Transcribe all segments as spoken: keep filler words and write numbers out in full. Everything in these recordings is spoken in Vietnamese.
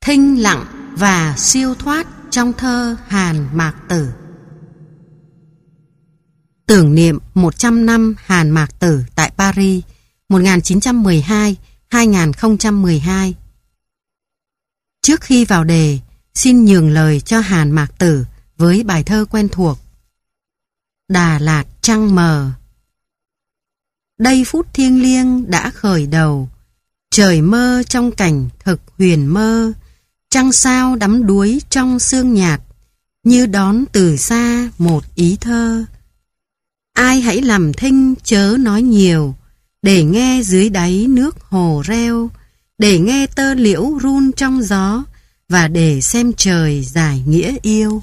thinh lặng và siêu thoát trong thơ Hàn Mạc Tử. Tưởng niệm một trăm năm Hàn Mạc Tử tại Paris một nghìn chín trăm mười hai đến hai nghìn không trăm mười hai. Trước khi vào đề, xin nhường lời cho Hàn Mạc Tử với bài thơ quen thuộc. Đà Lạt trăng mờ. Đây phút thiêng liêng đã khởi đầu, trời mơ trong cảnh thực huyền mơ, trăng sao đắm đuối trong sương nhạt, như đón từ xa một ý thơ. Ai hãy làm thinh chớ nói nhiều, để nghe dưới đáy nước hồ reo, để nghe tơ liễu run trong gió, và để xem trời giải nghĩa yêu.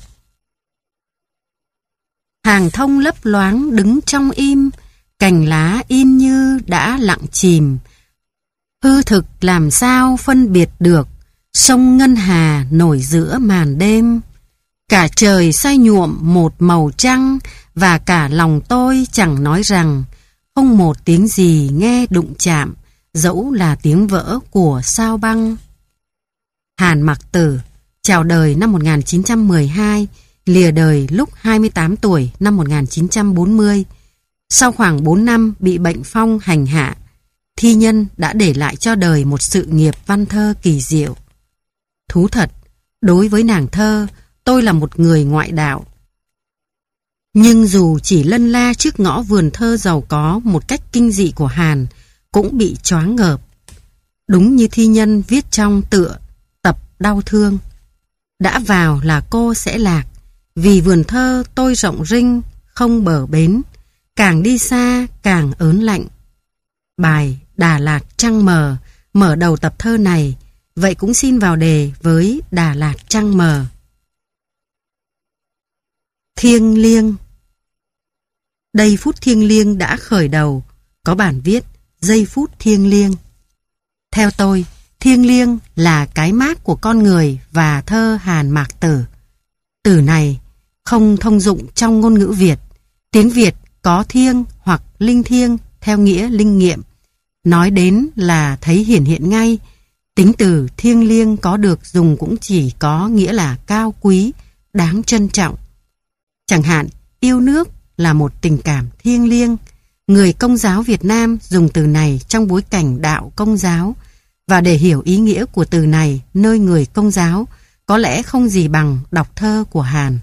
Hàng thông lấp loáng đứng trong im, cành lá in như đã lặng chìm. Hư thực làm sao phân biệt được, sông ngân hà nổi giữa màn đêm. Cả trời say nhuộm một màu trăng, và cả lòng tôi chẳng nói rằng không một tiếng gì nghe đụng chạm, dẫu là tiếng vỡ của sao băng. Hàn Mạc Tử chào đời năm một nghìn chín trăm mười hai, lìa đời lúc hai mươi tám tuổi năm một nghìn chín trăm bốn mươi. Sau khoảng bốn năm bị bệnh phong hành hạ, thi nhân đã để lại cho đời một sự nghiệp văn thơ kỳ diệu. Thú thật, đối với nàng thơ, tôi là một người ngoại đạo. Nhưng dù chỉ lân la trước ngõ vườn thơ giàu có một cách kinh dị của Hàn, cũng bị choáng ngợp. Đúng như thi nhân viết trong tựa tập đau thương. Đã vào là cô sẽ lạc, vì vườn thơ tôi rộng rinh, không bờ bến, càng đi xa càng ớn lạnh. Bài Đà Lạt trăng mờ mở đầu tập thơ này, vậy cũng xin vào đề với Đà Lạt trăng mờ. Thiêng liêng. Đây phút thiêng liêng đã khởi đầu, có bản viết giây phút thiêng liêng. Theo tôi, thiêng liêng là cái mác của con người và thơ Hàn Mạc Tử. Từ này không thông dụng trong ngôn ngữ Việt. Tiếng Việt có thiêng hoặc linh thiêng theo nghĩa linh nghiệm. Nói đến là thấy hiển hiện ngay. Tính từ thiêng liêng có được dùng cũng chỉ có nghĩa là cao quý, đáng trân trọng. Chẳng hạn, yêu nước là một tình cảm thiêng liêng. Người Công giáo Việt Nam dùng từ này trong bối cảnh đạo Công giáo, và để hiểu ý nghĩa của từ này nơi người Công giáo, có lẽ không gì bằng đọc thơ của Hàn.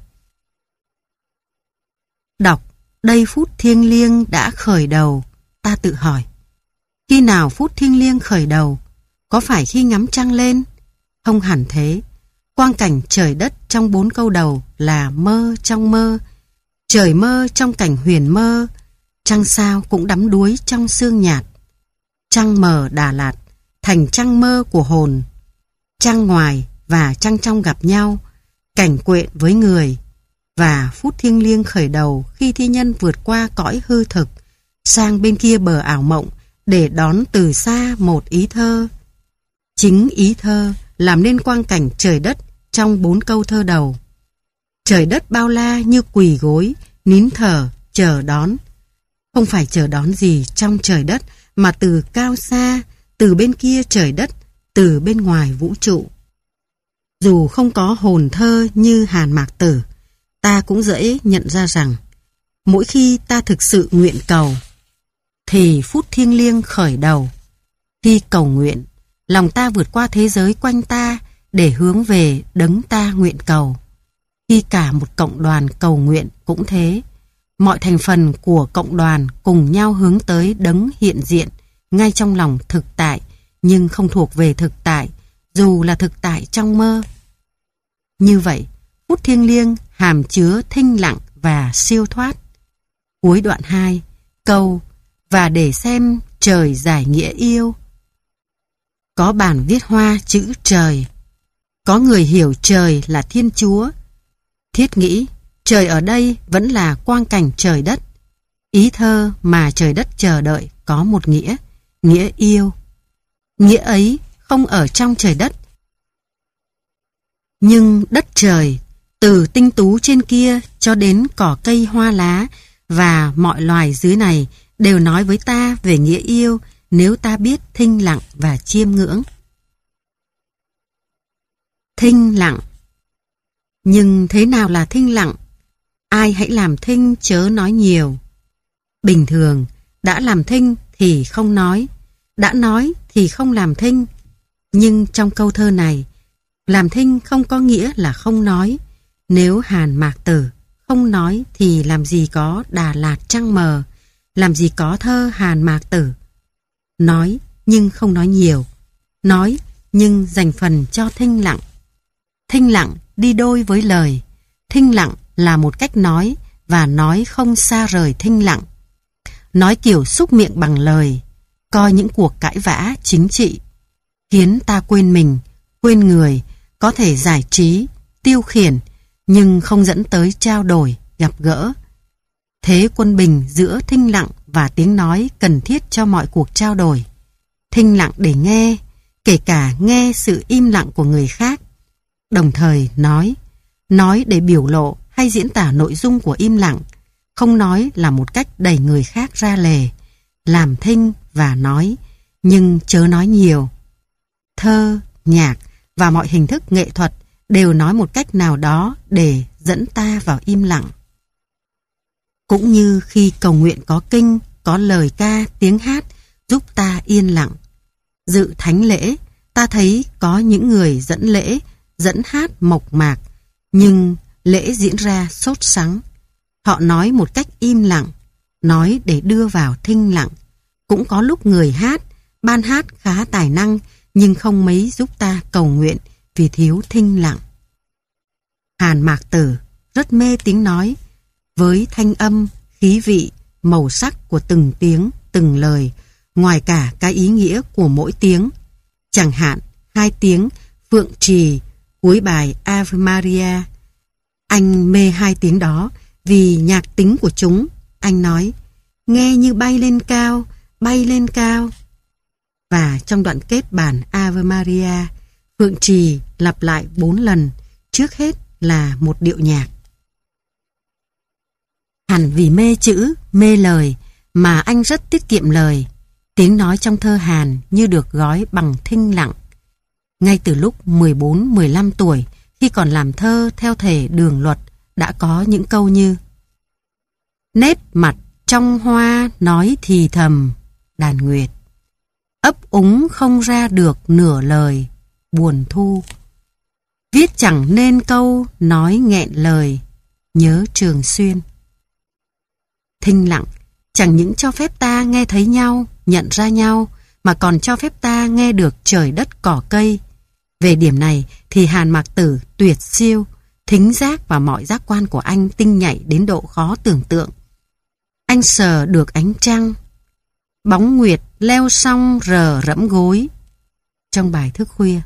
Đọc đây phút thiêng liêng đã khởi đầu, ta tự hỏi, khi nào phút thiêng liêng khởi đầu? Có phải khi ngắm trăng lên? Không hẳn thế. Quang cảnh trời đất trong bốn câu đầu là mơ trong mơ, trời mơ trong cảnh huyền mơ, trăng sao cũng đắm đuối trong sương nhạt. Trăng mờ Đà Lạt thành trăng mơ của hồn. Trăng ngoài và trăng trong gặp nhau, cảnh quện với người. Và phút thiêng liêng khởi đầu khi thi nhân vượt qua cõi hư thực, sang bên kia bờ ảo mộng để đón từ xa một ý thơ. Chính ý thơ làm nên quang cảnh trời đất trong bốn câu thơ đầu. Trời đất bao la như quỳ gối, nín thở, chờ đón. Không phải chờ đón gì trong trời đất, mà từ cao xa, từ bên kia trời đất, từ bên ngoài vũ trụ. Dù không có hồn thơ như Hàn Mạc Tử, ta cũng dễ nhận ra rằng, mỗi khi ta thực sự nguyện cầu, thì phút thiêng liêng khởi đầu. Khi cầu nguyện, lòng ta vượt qua thế giới quanh ta để hướng về đấng ta nguyện cầu. Khi cả một cộng đoàn cầu nguyện cũng thế, mọi thành phần của cộng đoàn cùng nhau hướng tới đấng hiện diện ngay trong lòng thực tại, nhưng không thuộc về thực tại, dù là thực tại trong mơ. Như vậy, phút thiêng liêng hàm chứa thinh lặng và siêu thoát. Cuối đoạn hai, câu và để xem trời giải nghĩa yêu. Có bản viết hoa chữ trời. Có người hiểu trời là Thiên Chúa. Thiết nghĩ trời ở đây vẫn là quang cảnh trời đất. Ý thơ mà trời đất chờ đợi có một nghĩa, nghĩa yêu. Nghĩa ấy không ở trong trời đất. Nhưng đất trời, từ tinh tú trên kia cho đến cỏ cây hoa lá và mọi loài dưới này đều nói với ta về nghĩa yêu nếu ta biết thinh lặng và chiêm ngưỡng. Thinh lặng. Nhưng thế nào là thinh lặng? Ai hãy làm thinh chớ nói nhiều. Bình thường, đã làm thinh thì không nói, đã nói thì không làm thinh. Nhưng trong câu thơ này, làm thinh không có nghĩa là không nói. Nếu Hàn Mạc Tử không nói thì làm gì có Đà Lạt trăng mờ, làm gì có thơ Hàn Mạc Tử. Nói nhưng không nói nhiều, nói nhưng dành phần cho thinh lặng. Thinh lặng đi đôi với lời. Thinh lặng là một cách nói và nói không xa rời thinh lặng. Nói kiểu xúc miệng bằng lời, coi những cuộc cãi vã chính trị, khiến ta quên mình, quên người, có thể giải trí, tiêu khiển, nhưng không dẫn tới trao đổi, gặp gỡ. Thế quân bình giữa thinh lặng và tiếng nói cần thiết cho mọi cuộc trao đổi. Thinh lặng để nghe, kể cả nghe sự im lặng của người khác. Đồng thời nói, nói để biểu lộ hay diễn tả nội dung của im lặng. Không nói là một cách đẩy người khác ra lề. Làm thinh và nói, nhưng chớ nói nhiều. Thơ, nhạc và mọi hình thức nghệ thuật đều nói một cách nào đó để dẫn ta vào im lặng. Cũng như khi cầu nguyện có kinh, có lời ca, tiếng hát giúp ta yên lặng. Dự thánh lễ, ta thấy có những người dẫn lễ, dẫn hát mộc mạc, nhưng lễ diễn ra sốt sắng. Họ nói một cách im lặng, nói để đưa vào thinh lặng. Cũng có lúc người hát, ban hát khá tài năng, nhưng không mấy giúp ta cầu nguyện vì thiếu thinh lặng. Hàn Mạc Tử rất mê tiếng nói, với thanh âm, khí vị, màu sắc của từng tiếng, từng lời, ngoài cả cái ý nghĩa của mỗi tiếng. Chẳng hạn, hai tiếng Phượng Trì cuối bài Ave Maria. Anh mê hai tiếng đó vì nhạc tính của chúng. Anh nói, nghe như bay lên cao, bay lên cao. Và trong đoạn kết bản Ave Maria, Phượng Trì lặp lại bốn lần, trước hết là một điệu nhạc. Hẳn vì mê chữ, mê lời mà anh rất tiết kiệm lời. Tiếng nói trong thơ Hàn như được gói bằng thinh lặng. Ngay từ lúc mười bốn mười lăm tuổi, khi còn làm thơ theo thể đường luật, đã có những câu như: nét mặt trong hoa nói thì thầm, đàn nguyệt. Ấp úng không ra được nửa lời, buồn thu. Viết chẳng nên câu, nói nghẹn lời, nhớ Trường Xuyên. Thinh lặng chẳng những cho phép ta nghe thấy nhau, nhận ra nhau, mà còn cho phép ta nghe được trời đất cỏ cây. Về điểm này thì Hàn Mạc Tử tuyệt siêu, thính giác và mọi giác quan của anh tinh nhạy đến độ khó tưởng tượng. Anh sờ được ánh trăng, bóng nguyệt leo song rờ rẫm gối, trong bài Thức Khuya.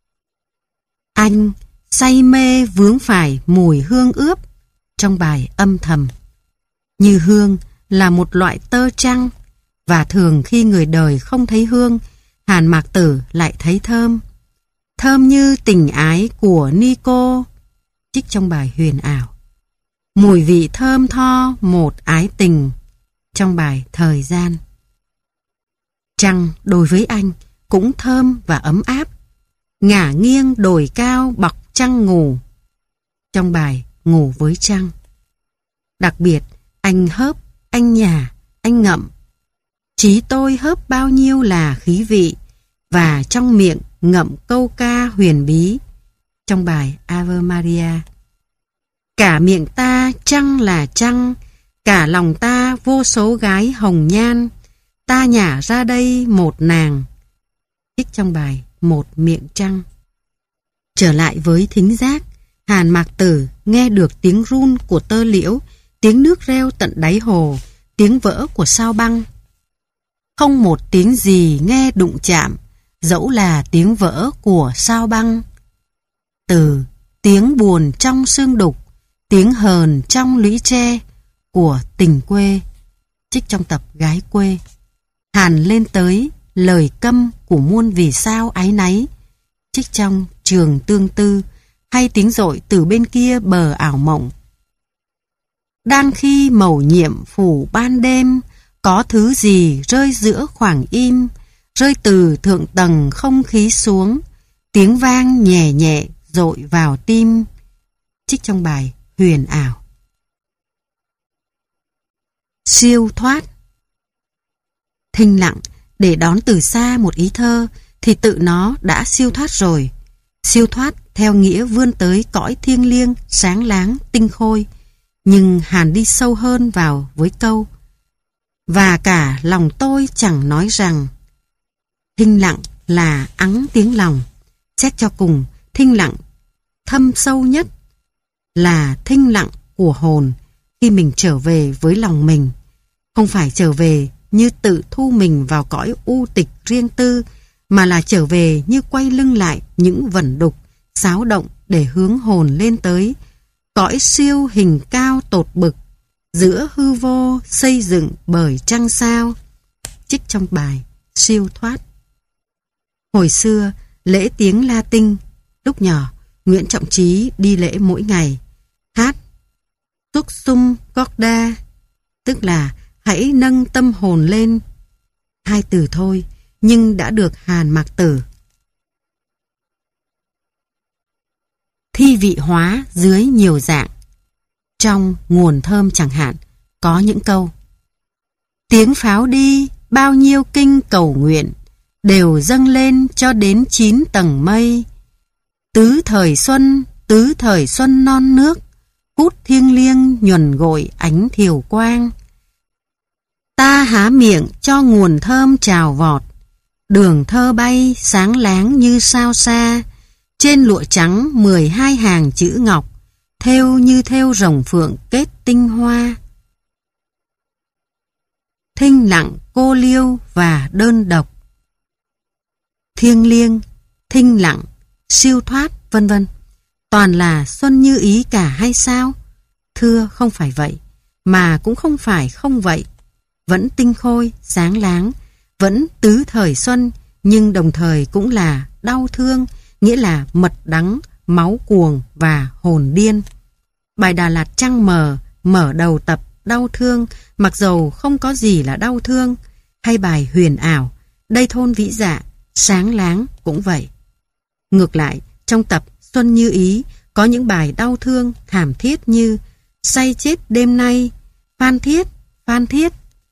Anh say mê vướng phải mùi hương ướp, trong bài Âm Thầm. Như hương là một loại tơ trăng, và thường khi người đời không thấy hương, Hàn Mạc Tử lại thấy thơm. Thơm như tình ái của Nico, trích trong bài Huyền Ảo. Mùi vị thơm tho một ái tình, trong bài Thời Gian. Trăng đối với anh cũng thơm và ấm áp. Ngả nghiêng đồi cao bọc trăng ngủ, trong bài Ngủ với Trăng. Đặc biệt, anh hớp, anh nhả, anh ngậm. Chí tôi hớp bao nhiêu là khí vị, và trong miệng ngậm câu ca huyền bí, trong bài Ave Maria. Cả miệng ta trăng là trăng, cả lòng ta vô số gái hồng nhan, ta nhả ra đây một nàng, trích trong bài Một Miệng Trăng. Trở lại với thính giác, Hàn Mạc Tử nghe được tiếng run của tơ liễu, tiếng nước reo tận đáy hồ, tiếng vỡ của sao băng. Không một tiếng gì nghe đụng chạm, dẫu là tiếng vỡ của sao băng. Từ tiếng buồn trong xương đục, tiếng hờn trong lũy tre của tình quê, trích trong tập Gái Quê. Hàn lên tới lời câm của muôn vì sao áy náy, trích trong Trường Tương Tư, hay tiếng dội từ bên kia bờ ảo mộng. Đang khi mầu nhiệm phủ ban đêm, có thứ gì rơi giữa khoảng im, rơi từ thượng tầng không khí xuống, tiếng vang nhẹ nhẹ dội vào tim. Trích trong bài Huyền ảo. Siêu thoát. Thinh lặng để đón từ xa một ý thơ thì tự nó đã siêu thoát rồi. Siêu thoát theo nghĩa vươn tới cõi thiêng liêng, sáng láng, tinh khôi. Nhưng Hàn đi sâu hơn vào với câu: và cả lòng tôi chẳng nói rằng. Thinh lặng là ắng tiếng lòng. Xét cho cùng, thinh lặng thâm sâu nhất là thinh lặng của hồn khi mình trở về với lòng mình. Không phải trở về như tự thu mình vào cõi u tịch riêng tư, mà là trở về như quay lưng lại những vẩn đục, xáo động để hướng hồn lên tới cõi siêu hình cao tột bực, giữa hư vô xây dựng bởi trăng sao. Trích trong bài Siêu thoát. Hồi xưa, lễ tiếng Latin, lúc nhỏ, Nguyễn Trọng Trí đi lễ mỗi ngày, hát Tuxum Corda, tức là hãy nâng tâm hồn lên. Hai từ thôi, nhưng đã được Hàn Mạc Tử thi vị hóa dưới nhiều dạng. Trong Nguồn Thơm chẳng hạn, có những câu: tiếng pháo đi, bao nhiêu kinh cầu nguyện, đều dâng lên cho đến chín tầng mây. Tứ thời xuân, tứ thời xuân non nước, hút thiêng liêng nhuần gội ánh thiều quang. Ta há miệng cho nguồn thơm trào vọt, đường thơ bay sáng láng như sao xa. Trên lụa trắng mười hai hàng chữ ngọc, thêu như thêu rồng phượng kết tinh hoa. Thinh lặng, cô liêu và đơn độc. Thiêng liêng, thinh lặng, siêu thoát, vân vân, toàn là xuân như ý cả hay sao? Thưa không phải vậy, mà cũng không phải không vậy. Vẫn tinh khôi, sáng láng, vẫn tứ thời xuân, nhưng đồng thời cũng là đau thương, nghĩa là mật đắng, máu cuồng và hồn điên. Bài Đà Lạt Trăng Mờ mở đầu tập đau thương, mặc dầu không có gì là đau thương, hay bài Huyền ảo, đây thôn vĩ dạ, sáng láng cũng vậy. Ngược lại, trong tập Xuân Như Ý có những bài đau thương, thảm thiết như say chết đêm nay, phan thiết, phan thiết.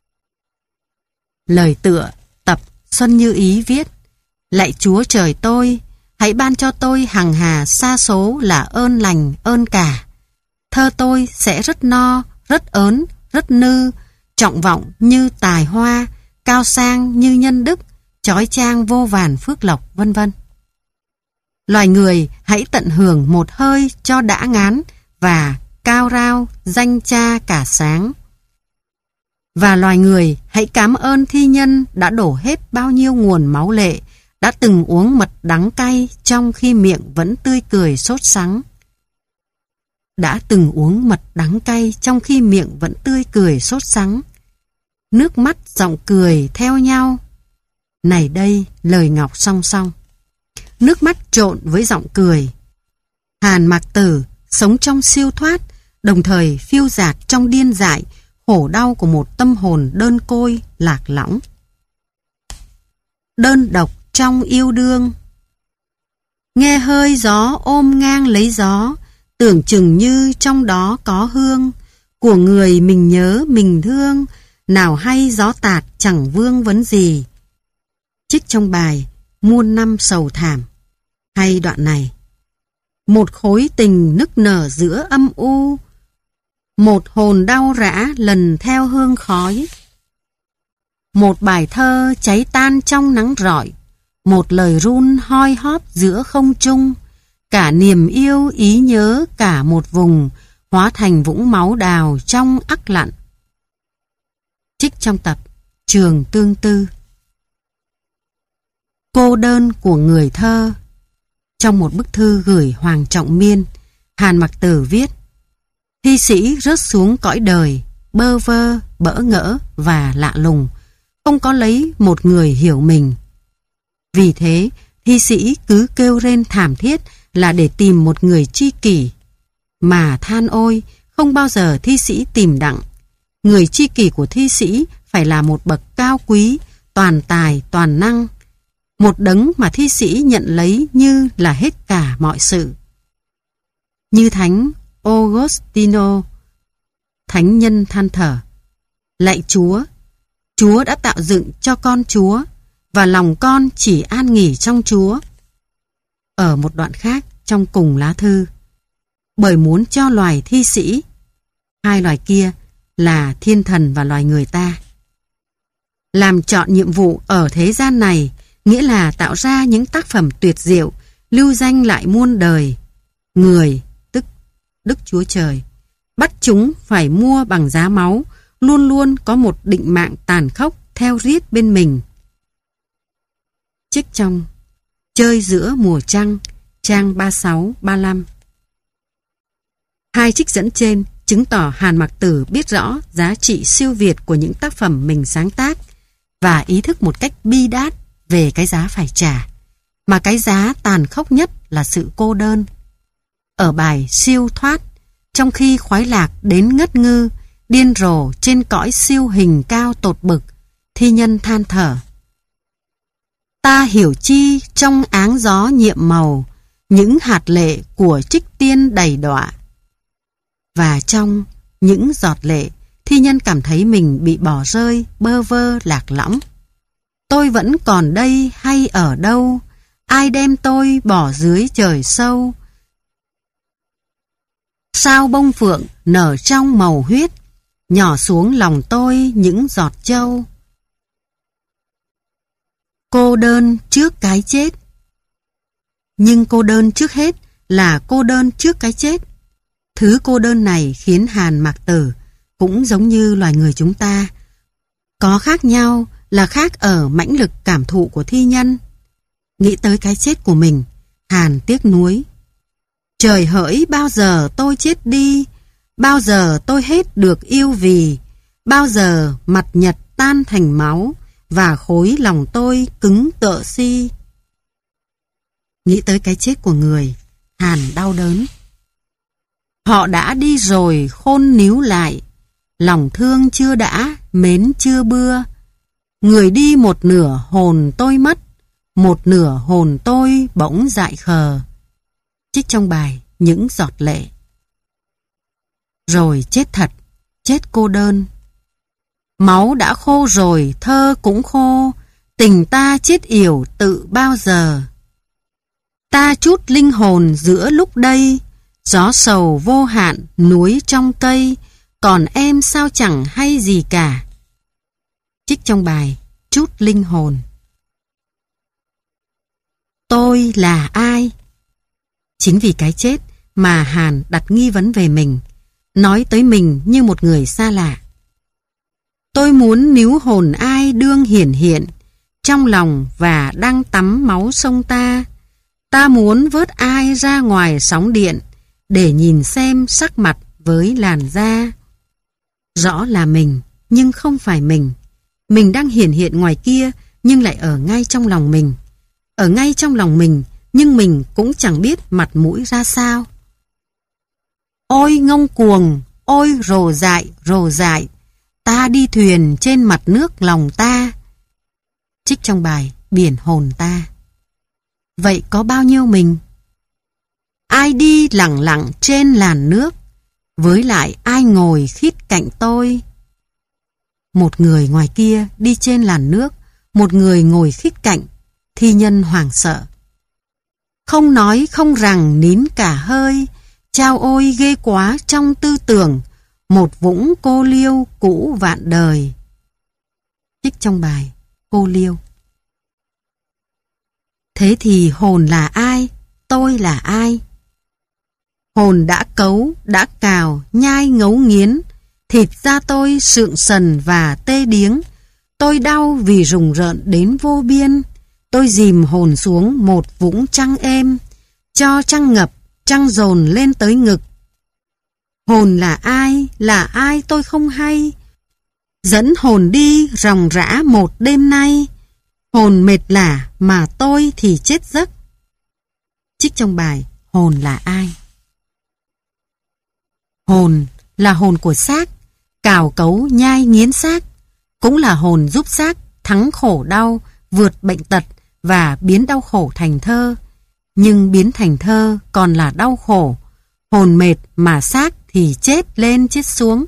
Lời tựa tập Xuân Như Ý viết: lạy Chúa trời tôi, hãy ban cho tôi hằng hà sa số là ơn lành ơn cả. Thơ tôi sẽ rất no, rất ớn, rất nư, trọng vọng như tài hoa, cao sang như nhân đức, chói chang vô vàn phước lộc, vân vân. Loài người hãy tận hưởng một hơi cho đã ngán và cao rao danh cha cả sáng. Và loài người hãy cảm ơn thi nhân đã đổ hết bao nhiêu nguồn máu lệ, đã từng uống mật đắng cay trong khi miệng vẫn tươi cười sốt sắng. Đã từng uống mật đắng cay trong khi miệng vẫn tươi cười sốt sắng. Nước mắt giọng cười theo nhau. Này đây lời ngọc song song. Nước mắt trộn với giọng cười. Hàn Mạc Tử sống trong siêu thoát, đồng thời phiêu dạt trong điên dại, khổ đau của một tâm hồn đơn côi, lạc lõng. Đơn độc trong yêu đương. Nghe hơi gió ôm ngang lấy gió, tưởng chừng như trong đó có hương của người mình nhớ mình thương, nào hay gió tạt chẳng vương vấn gì. Trích trong bài Muôn năm sầu thảm. Hay đoạn này: một khối tình nức nở giữa âm u, một hồn đau rã lần theo hương khói. Một bài thơ cháy tan trong nắng rọi, một lời run hoi hót giữa không trung. Cả niềm yêu ý nhớ cả một vùng, hóa thành vũng máu đào trong ắc lặn. Trích trong tập Trường Tương Tư. Cô đơn của người thơ. Trong một bức thư gửi Hoàng Trọng Miên, Hàn Mạc Tử viết: thi sĩ rớt xuống cõi đời, bơ vơ, bỡ ngỡ và lạ lùng, không có lấy một người hiểu mình. Vì thế, thi sĩ cứ kêu rên thảm thiết là để tìm một người tri kỷ. Mà than ôi, không bao giờ thi sĩ tìm đặng. Người tri kỷ của thi sĩ phải là một bậc cao quý, toàn tài, toàn năng. Một đấng mà thi sĩ nhận lấy như là hết cả mọi sự. như Thánh Augustino, thánh nhân than thở: lạy Chúa, Chúa đã tạo dựng cho con Chúa, và lòng con chỉ an nghỉ trong Chúa. Ở một đoạn khác trong cùng lá thư: bởi muốn cho loài thi sĩ, hai loài kia là thiên thần và loài người ta, làm trọn nhiệm vụ ở thế gian này, nghĩa là tạo ra những tác phẩm tuyệt diệu, lưu danh lại muôn đời. Người, tức Đức Chúa Trời, bắt chúng phải mua bằng giá máu, luôn luôn có một định mạng tàn khốc theo riết bên mình. Trích trong Chơi giữa mùa trăng, trang ba mươi sáu ba mươi lăm. Hai trích dẫn trên chứng tỏ Hàn Mặc Tử biết rõ giá trị siêu việt của những tác phẩm mình sáng tác và ý thức một cách bi đát về cái giá phải trả, mà cái giá tàn khốc nhất là sự cô đơn. Ở bài Siêu Thoát, trong khi khoái lạc đến ngất ngư, điên rồ trên cõi siêu hình cao tột bực, thi nhân than thở: ta hiểu chi trong áng gió nhiệm màu, những hạt lệ của trích tiên đầy đọa. Và trong những giọt lệ, thi nhân cảm thấy mình bị bỏ rơi, bơ vơ lạc lõng. Tôi vẫn còn đây hay ở đâu? Ai đem tôi bỏ dưới trời sâu? Sao bông phượng nở trong màu huyết, nhỏ xuống lòng tôi những giọt châu. Cô đơn trước cái chết. Nhưng cô đơn trước hết là cô đơn trước cái chết. Thứ cô đơn này khiến Hàn Mặc Tử, cũng giống như loài người chúng ta, có khác nhau là khác ở mãnh lực cảm thụ của thi nhân. Nghĩ tới cái chết của mình, Hàn tiếc nuối: trời hỡi, bao giờ tôi chết đi, bao giờ tôi hết được yêu vì, bao giờ mặt nhật tan thành máu và khối lòng tôi cứng tợ si. Nghĩ tới cái chết của người, Hàn đau đớn. Họ đã đi rồi khôn níu lại, lòng thương chưa đã, mến chưa bưa. Người đi một nửa hồn tôi mất, một nửa hồn tôi bỗng dại khờ. Trích trong bài Những giọt lệ. Rồi chết thật, chết cô đơn. Máu đã khô rồi, thơ cũng khô, tình ta chết yểu tự bao giờ. Ta chút linh hồn giữa lúc đây, gió sầu vô hạn núi trong cây, còn em sao chẳng hay gì cả. Trích trong bài Chút linh hồn. Tôi là ai? Chính vì cái chết mà Hàn đặt nghi vấn về mình, nói tới mình như một người xa lạ. Tôi muốn níu hồn ai đương hiển hiện trong lòng và đang tắm máu sông ta. Ta muốn vớt ai ra ngoài sóng điện để nhìn xem sắc mặt với làn da. Rõ là mình nhưng không phải mình. Mình đang hiển hiện ngoài kia nhưng lại ở ngay trong lòng mình. Ở ngay trong lòng mình nhưng mình cũng chẳng biết mặt mũi ra sao. Ôi ngông cuồng, ôi rồ dại, rồ dại, ta đi thuyền trên mặt nước lòng ta. Trích trong bài Biển hồn ta. Vậy có bao nhiêu mình? Ai đi lặng lặng trên làn nước, với lại ai ngồi khít cạnh tôi? Một người ngoài kia đi trên làn nước, một người ngồi khít cạnh. Thi nhân hoảng sợ. Không nói không rằng nín cả hơi, chao ôi ghê quá trong tư tưởng, một vũng cô liêu cũ vạn đời. Trích trong bài Cô liêu. Thế thì hồn là ai? Tôi là ai? Hồn đã cấu, đã cào, nhai ngấu nghiến, thịt da tôi sượng sần và tê điếng. Tôi đau vì rùng rợn đến vô biên. Tôi dìm hồn xuống một vũng trăng êm, cho trăng ngập, trăng dồn lên tới ngực. Hồn là ai? Là ai tôi không hay. Dẫn hồn đi ròng rã một đêm nay. Hồn mệt lả mà tôi thì chết giấc. Trích trong bài Hồn là ai? Hồn là hồn của xác, cào cấu nhai nghiến xác, cũng là hồn giúp xác thắng khổ đau, vượt bệnh tật và biến đau khổ thành thơ. Nhưng biến thành thơ còn là đau khổ. hồn mệt mà xác thì chết lên chết xuống.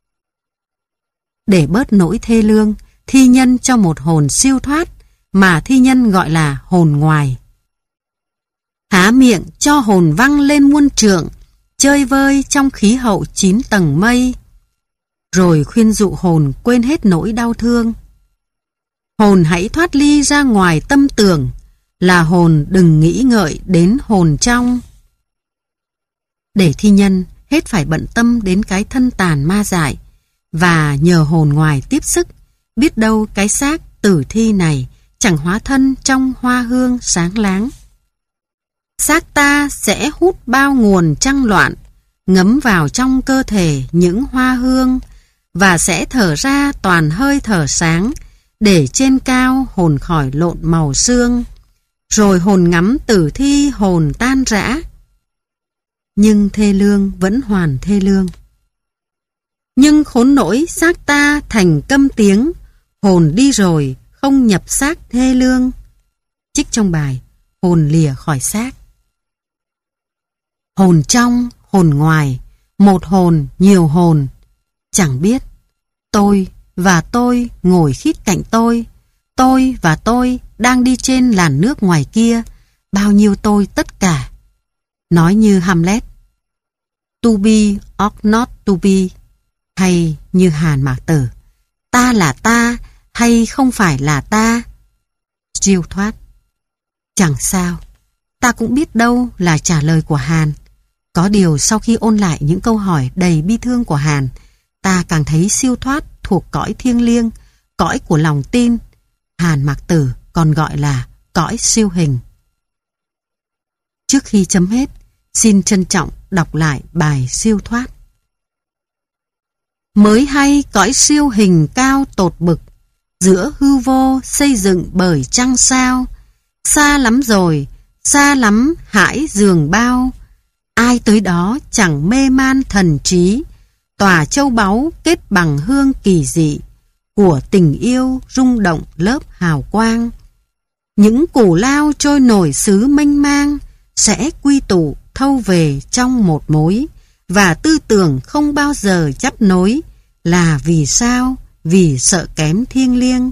Để bớt nỗi thê lương, thi nhân cho một hồn siêu thoát mà thi nhân gọi là hồn ngoài. Há miệng cho hồn văng lên muôn trượng, chơi vơi trong khí hậu chín tầng mây, rồi khuyên dụ hồn quên hết nỗi đau thương. Hồn hãy thoát ly ra ngoài tâm tưởng, là hồn đừng nghĩ ngợi đến hồn trong. Để thi nhân hết phải bận tâm đến cái thân tàn ma dại, và nhờ hồn ngoài tiếp sức, biết đâu cái xác tử thi này chẳng hóa thân trong hoa hương sáng láng. Xác ta sẽ hút bao nguồn trăng loạn, ngấm vào trong cơ thể những hoa hương, và sẽ thở ra toàn hơi thở sáng, để trên cao hồn khỏi lộn màu xương, rồi hồn ngắm tử thi hồn tan rã. Nhưng thê lương vẫn hoàn thê lương. Nhưng khốn nỗi xác ta thành câm tiếng, hồn đi rồi không nhập xác thê lương. Trích trong bài Hồn lìa khỏi xác. Hồn trong, hồn ngoài, một hồn, nhiều hồn. Chẳng biết, tôi và tôi ngồi khít cạnh tôi, tôi và tôi đang đi trên làn nước ngoài kia, bao nhiêu tôi tất cả. Nói như Hamlet, to be or not to be, hay như Hàn Mạc Tử, ta là ta hay không phải là ta. Siêu thoát. Chẳng sao, ta cũng biết đâu là trả lời của Hàn. Có điều sau khi ôn lại những câu hỏi đầy bi thương của Hàn, ta càng thấy siêu thoát thuộc cõi thiêng liêng, cõi của lòng tin. Hàn Mạc Tử còn gọi là cõi siêu hình. Trước khi chấm hết, xin trân trọng đọc lại bài siêu thoát. Mới hay cõi siêu hình cao tột bực, giữa hư vô xây dựng bởi trăng sao. Xa lắm rồi, xa lắm hãi giường bao. Ai tới đó chẳng mê man thần trí, tòa châu báu kết bằng hương kỳ dị, của tình yêu rung động lớp hào quang. Những củ lao trôi nổi xứ mênh mang, sẽ quy tụ thâu về trong một mối, và tư tưởng không bao giờ chấp nối. Là vì sao? Vì sợ kém thiêng liêng.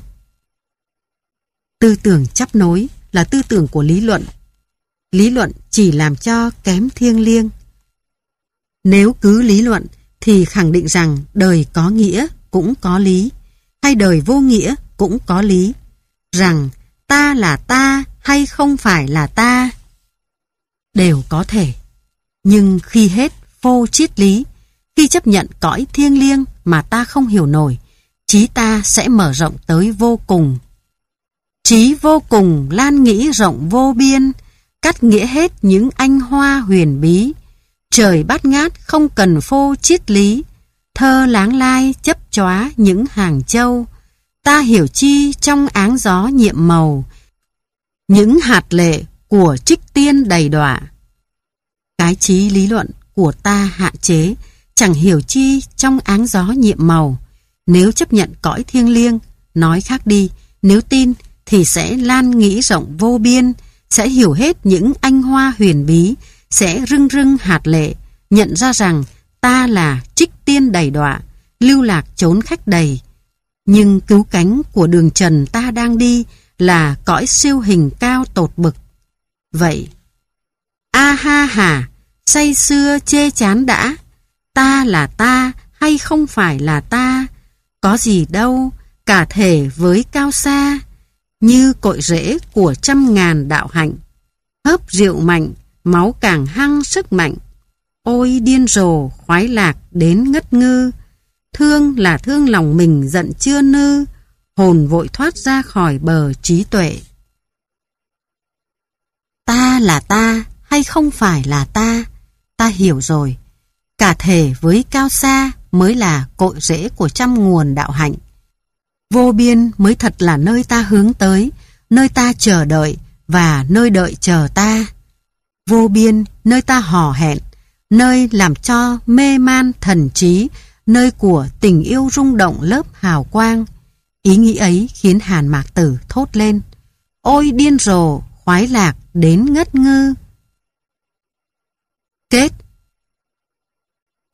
Tư tưởng chấp nối là tư tưởng của lý luận. Lý luận chỉ làm cho kém thiêng liêng. Nếu cứ lý luận thì khẳng định rằng đời có nghĩa cũng có lý, hay đời vô nghĩa cũng có lý, rằng ta là ta hay không phải là ta đều có thể. Nhưng khi hết vô triết lý, khi chấp nhận cõi thiêng liêng mà ta không hiểu nổi, trí ta sẽ mở rộng tới vô cùng. Trí vô cùng lan nghĩ rộng vô biên, cắt nghĩa hết những anh hoa huyền bí. Trời bát ngát không cần phô triết lý, thơ láng lai chấp chóa những hàng châu. Ta hiểu chi trong áng gió nhiệm màu, những hạt lệ của trích tiên đầy đọa. Cái trí lý luận của ta hạn chế, chẳng hiểu chi trong áng gió nhiệm màu. Nếu chấp nhận cõi thiêng liêng, nói khác đi, nếu tin thì sẽ lan nghĩ rộng vô biên, sẽ hiểu hết những anh hoa huyền bí, sẽ rưng rưng hạt lệ, nhận ra rằng ta là trích tiên đầy đọa, lưu lạc trốn khách đầy. Nhưng cứu cánh của đường trần ta đang đi là cõi siêu hình cao tột bực. Vậy, a ha hà, say xưa chê chán đã, ta là ta hay không phải là ta, có gì đâu, cả thể với cao xa, như cội rễ của trăm ngàn đạo hạnh. Hớp rượu mạnh, máu càng hăng sức mạnh. Ôi điên rồ, khoái lạc đến ngất ngư. Thương là thương lòng mình giận chưa nư, hồn vội thoát ra khỏi bờ trí tuệ. Ta là ta hay không phải là ta, ta hiểu rồi. Cả thể với cao xa mới là cội rễ của trăm nguồn đạo hạnh. Vô biên mới thật là nơi ta hướng tới, nơi ta chờ đợi và nơi đợi chờ ta. Vô biên nơi ta hò hẹn, nơi làm cho mê man thần trí, nơi của tình yêu rung động lớp hào quang. Ý nghĩ ấy khiến Hàn Mạc Tử thốt lên: ôi điên rồ, khoái lạc đến ngất ngư. Kết.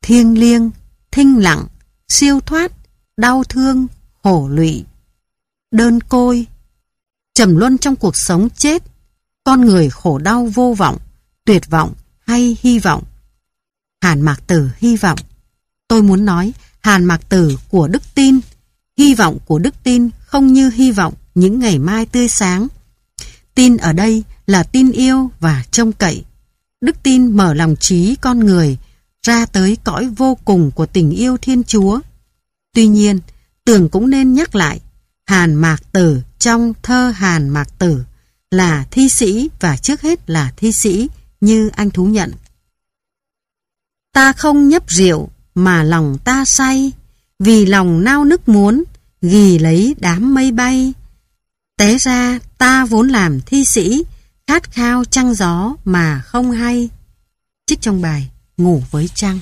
thiêng liêng, thinh lặng, siêu thoát, đau thương, khổ lụy, đơn côi, trầm luân trong cuộc sống chết, con người khổ đau vô vọng, tuyệt vọng hay hy vọng. Hàn Mạc Tử hy vọng. Tôi muốn nói Hàn Mạc Tử của đức tin. Hy vọng của đức tin không như hy vọng những ngày mai tươi sáng. Tin ở đây là tin yêu và trông cậy. Đức tin mở lòng trí con người ra tới cõi vô cùng của tình yêu Thiên Chúa. Tuy nhiên, Tường cũng nên nhắc lại, Hàn Mạc Tử trong thơ Hàn Mạc Tử là thi sĩ và trước hết là thi sĩ như anh thú nhận. Ta không nhấp rượu mà lòng ta say, vì lòng nao nức muốn ghi lấy đám mây bay. Té ra ta vốn làm thi sĩ, khát khao trăng gió mà không hay. Trích trong bài Ngủ với Trăng.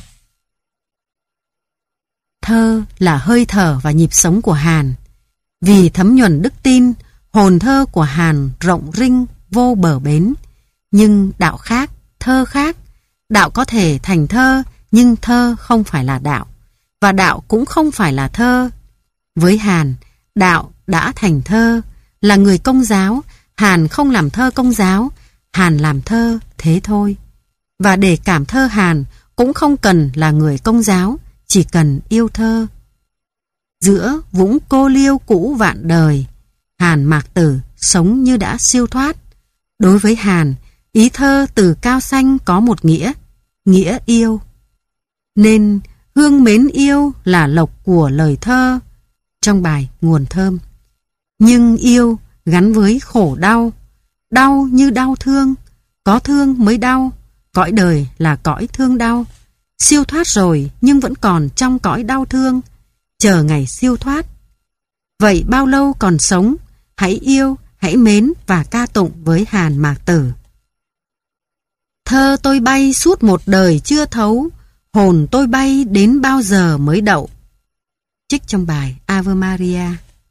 Thơ là hơi thở và nhịp sống của Hàn. Vì thấm nhuần đức tin, hồn thơ của Hàn rộng rinh vô bờ bến. Nhưng đạo khác, thơ khác. Đạo có thể thành thơ, nhưng thơ không phải là đạo. Và đạo cũng không phải là thơ. Với Hàn, đạo đã thành thơ. Là người Công giáo, Hàn không làm thơ Công giáo, Hàn làm thơ thế thôi. Và để cảm thơ Hàn cũng không cần là người Công giáo, chỉ cần yêu thơ. Giữa vũng cô liêu cũ vạn đời, Hàn Mạc Tử sống như đã siêu thoát. Đối với Hàn, ý thơ từ cao xanh có một nghĩa, nghĩa yêu. Nên hương mến yêu là lộc của lời thơ, trong bài Nguồn Thơm. Nhưng yêu gắn với khổ đau, đau như đau thương, có thương mới đau, cõi đời là cõi thương đau. Siêu thoát rồi nhưng vẫn còn trong cõi đau thương, chờ ngày siêu thoát. Vậy bao lâu còn sống, hãy yêu, hãy mến và ca tụng với Hàn Mạc Tử. Thơ tôi bay suốt một đời chưa thấu, hồn tôi bay đến bao giờ mới đậu. Trích trong bài Ave Maria.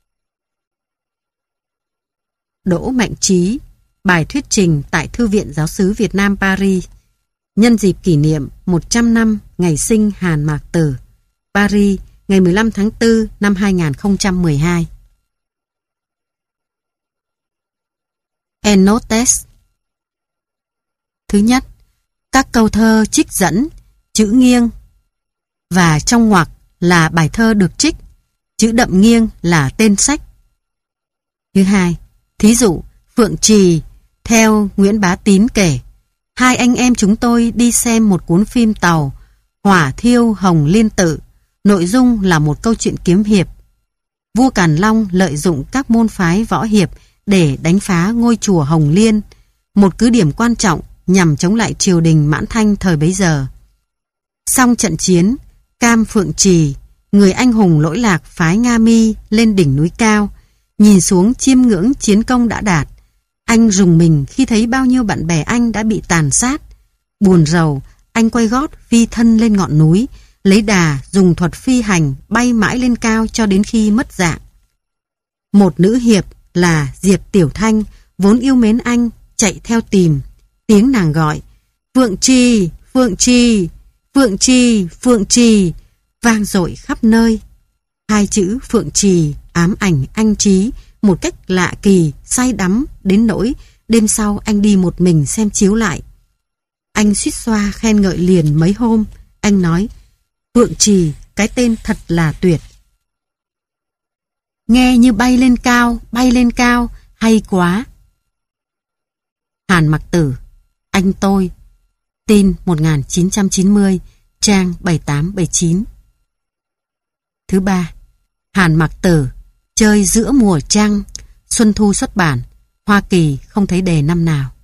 Đỗ Mạnh Trí, bài thuyết trình tại Thư viện Giáo xứ Việt Nam Paris, nhân dịp kỷ niệm một trăm năm ngày sinh Hàn Mạc Tử, Paris, ngày mười lăm tháng tư năm hai nghìn không trăm mười hai. Endnotes. Thứ nhất, các câu thơ trích dẫn, chữ nghiêng, và trong ngoặc là bài thơ được trích, chữ đậm nghiêng là tên sách. Thứ hai, thí dụ, Phượng Trì, theo Nguyễn Bá Tín kể, hai anh em chúng tôi đi xem một cuốn phim tàu, Hỏa thiêu Hồng Liên Tự, nội dung là một câu chuyện kiếm hiệp. Vua Càn Long lợi dụng các môn phái võ hiệp để đánh phá ngôi chùa Hồng Liên, một cứ điểm quan trọng nhằm chống lại triều đình Mãn Thanh thời bấy giờ. Xong trận chiến, Cam Phượng Trì, người anh hùng lỗi lạc phái Nga Mi lên đỉnh núi cao, nhìn xuống chiêm ngưỡng chiến công đã đạt. Anh rùng mình khi thấy bao nhiêu bạn bè anh đã bị tàn sát. Buồn rầu, anh quay gót phi thân lên ngọn núi, lấy đà dùng thuật phi hành bay mãi lên cao cho đến khi mất dạng. Một nữ hiệp là Diệp Tiểu Thanh vốn yêu mến anh, chạy theo tìm. Tiếng nàng gọi, Phượng Trì, Phượng Trì, Phượng Trì, Phượng Trì, vang dội khắp nơi. Hai chữ Phượng Trì ám ảnh anh Trí một cách lạ kỳ, say đắm đến nỗi đêm sau anh đi một mình xem chiếu lại. Anh suýt xoa khen ngợi liền mấy hôm. Anh nói, Phượng Trì, cái tên thật là tuyệt. Nghe như bay lên cao, bay lên cao, hay quá. Hàn Mạc Tử, anh tôi, tin một nghìn chín trăm chín mươi, trang bảy tám bảy chín. Thứ ba, Hàn Mạc Tử, chơi giữa mùa trăng, Xuân Thu xuất bản, Hoa Kỳ không thấy đề năm nào.